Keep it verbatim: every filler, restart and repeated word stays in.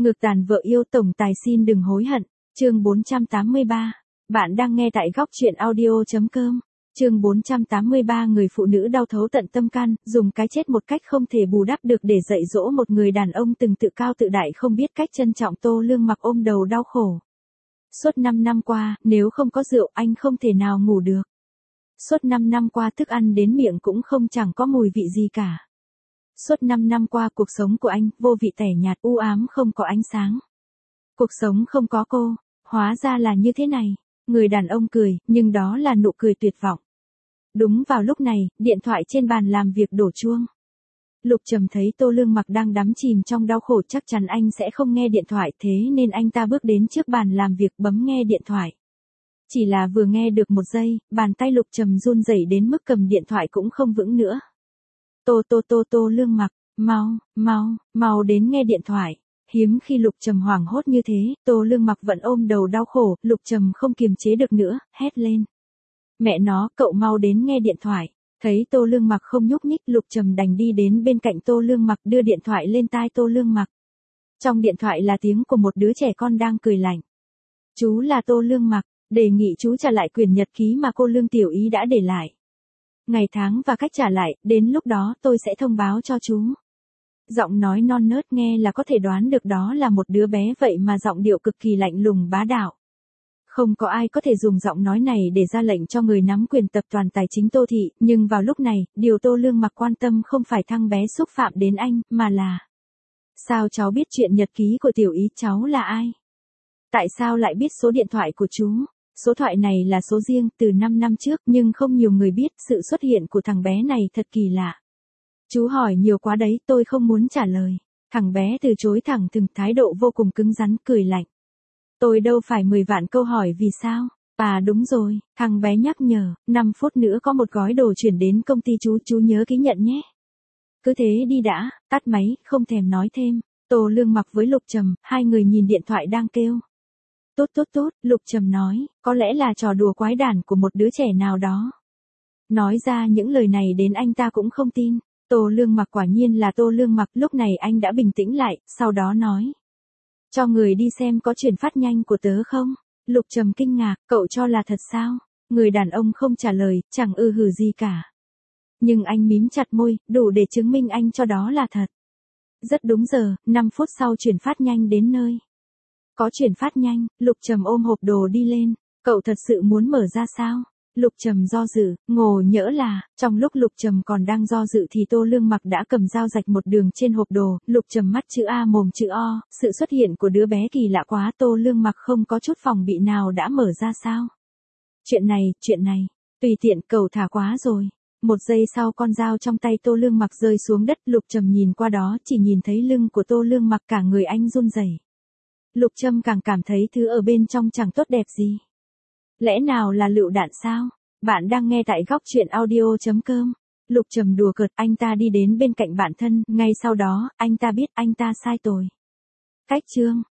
Ngược tàn vợ yêu tổng tài xin đừng hối hận. Chương bốn trăm tám mươi ba. Bạn đang nghe tại góc truyện audio chấm com. Chương bốn trăm tám mươi ba. Người phụ nữ đau thấu tận tâm can, dùng cái chết một cách không thể bù đắp được để dạy dỗ một người đàn ông từng tự cao tự đại không biết cách trân trọng. Tô Lương Mặc ôm đầu đau khổ. Suốt năm năm qua, nếu không có rượu anh không thể nào ngủ được. Suốt năm năm qua thức ăn đến miệng cũng không chẳng có mùi vị gì cả. Suốt năm năm qua cuộc sống của anh vô vị tẻ nhạt, u ám, không có ánh sáng. Cuộc sống không có cô, hóa ra là như thế này. Người đàn ông cười, nhưng đó là nụ cười tuyệt vọng. Đúng vào lúc này, điện thoại trên bàn làm việc đổ chuông. Lục Trầm thấy Tô Lương Mặc đang đắm chìm trong đau khổ, chắc chắn anh sẽ không nghe điện thoại, thế nên anh ta bước đến trước bàn làm việc bấm nghe điện thoại. Chỉ là vừa nghe được một giây, bàn tay Lục Trầm run rẩy đến mức cầm điện thoại cũng không vững nữa. Tô tô tô tô Lương Mặc, mau, mau, mau đến nghe điện thoại. Hiếm khi Lục Trầm hoảng hốt như thế, Tô Lương Mặc vẫn ôm đầu đau khổ, Lục Trầm không kiềm chế được nữa, hét lên. Mẹ nó, cậu mau đến nghe điện thoại. Thấy Tô Lương Mặc không nhúc nhích, Lục Trầm đành đi đến bên cạnh Tô Lương Mặc đưa điện thoại lên tai Tô Lương Mặc. Trong điện thoại là tiếng của một đứa trẻ con đang cười lạnh. Chú là Tô Lương Mặc, đề nghị chú trả lại quyển nhật ký mà cô Lương Tiểu Ý đã để lại. Ngày tháng và cách trả lại, đến lúc đó tôi sẽ thông báo cho chú. Giọng nói non nớt nghe là có thể đoán được đó là một đứa bé, vậy mà giọng điệu cực kỳ lạnh lùng bá đạo. Không có ai có thể dùng giọng nói này để ra lệnh cho người nắm quyền tập đoàn tài chính Tô Thị, nhưng vào lúc này, điều Tô Lương Mặc quan tâm không phải thằng bé xúc phạm đến anh, mà là: sao cháu biết chuyện nhật ký của Tiểu Ý, cháu là ai? Tại sao lại biết số điện thoại của chú? Số thoại này là số riêng từ năm năm trước, nhưng không nhiều người biết. Sự xuất hiện của thằng bé này thật kỳ lạ. Chú hỏi nhiều quá đấy, tôi không muốn trả lời. Thằng bé từ chối thẳng thừng, thái độ vô cùng cứng rắn, cười lạnh. Tôi đâu phải mười vạn câu hỏi vì sao. À đúng rồi, thằng bé nhắc nhở, năm phút nữa có một gói đồ chuyển đến công ty chú, chú nhớ ký nhận nhé. Cứ thế đi đã, tắt máy, không thèm nói thêm. Tô Lương Mặc với Lục Trầm, hai người nhìn điện thoại đang kêu. Tốt tốt tốt, Lục Trầm nói, có lẽ là trò đùa quái đản của một đứa trẻ nào đó. Nói ra những lời này đến anh ta cũng không tin. Tô Lương Mặc quả nhiên là Tô Lương Mặc, lúc này anh đã bình tĩnh lại, sau đó nói. Cho người đi xem có chuyển phát nhanh của tớ không? Lục Trầm kinh ngạc, cậu cho là thật sao? Người đàn ông không trả lời, chẳng ư hử gì cả. Nhưng anh mím chặt môi, đủ để chứng minh anh cho đó là thật. Rất đúng giờ, năm phút sau chuyển phát nhanh đến nơi. Có chuyển phát nhanh, Lục Trầm ôm hộp đồ đi lên. Cậu thật sự muốn mở ra sao? Lục Trầm do dự, ngộ nhỡ là, trong lúc Lục Trầm còn đang do dự thì Tô Lương Mặc đã cầm dao rạch một đường trên hộp đồ. Lục Trầm mắt chữ A mồm chữ O, sự xuất hiện của đứa bé kỳ lạ quá, Tô Lương Mặc không có chút phòng bị nào đã mở ra sao? Chuyện này, chuyện này, tùy tiện, cầu thả quá rồi. Một giây sau con dao trong tay Tô Lương Mặc rơi xuống đất, Lục Trầm nhìn qua đó chỉ nhìn thấy lưng của Tô Lương Mặc, cả người anh run rẩy. Lục Trầm càng cảm thấy thứ ở bên trong chẳng tốt đẹp gì. Lẽ nào là lựu đạn sao? Bạn đang nghe tại góc truyện audio chấm com. Lục Trầm đùa cợt, anh ta đi đến bên cạnh bạn thân, ngay sau đó, anh ta biết anh ta sai rồi. Cách chương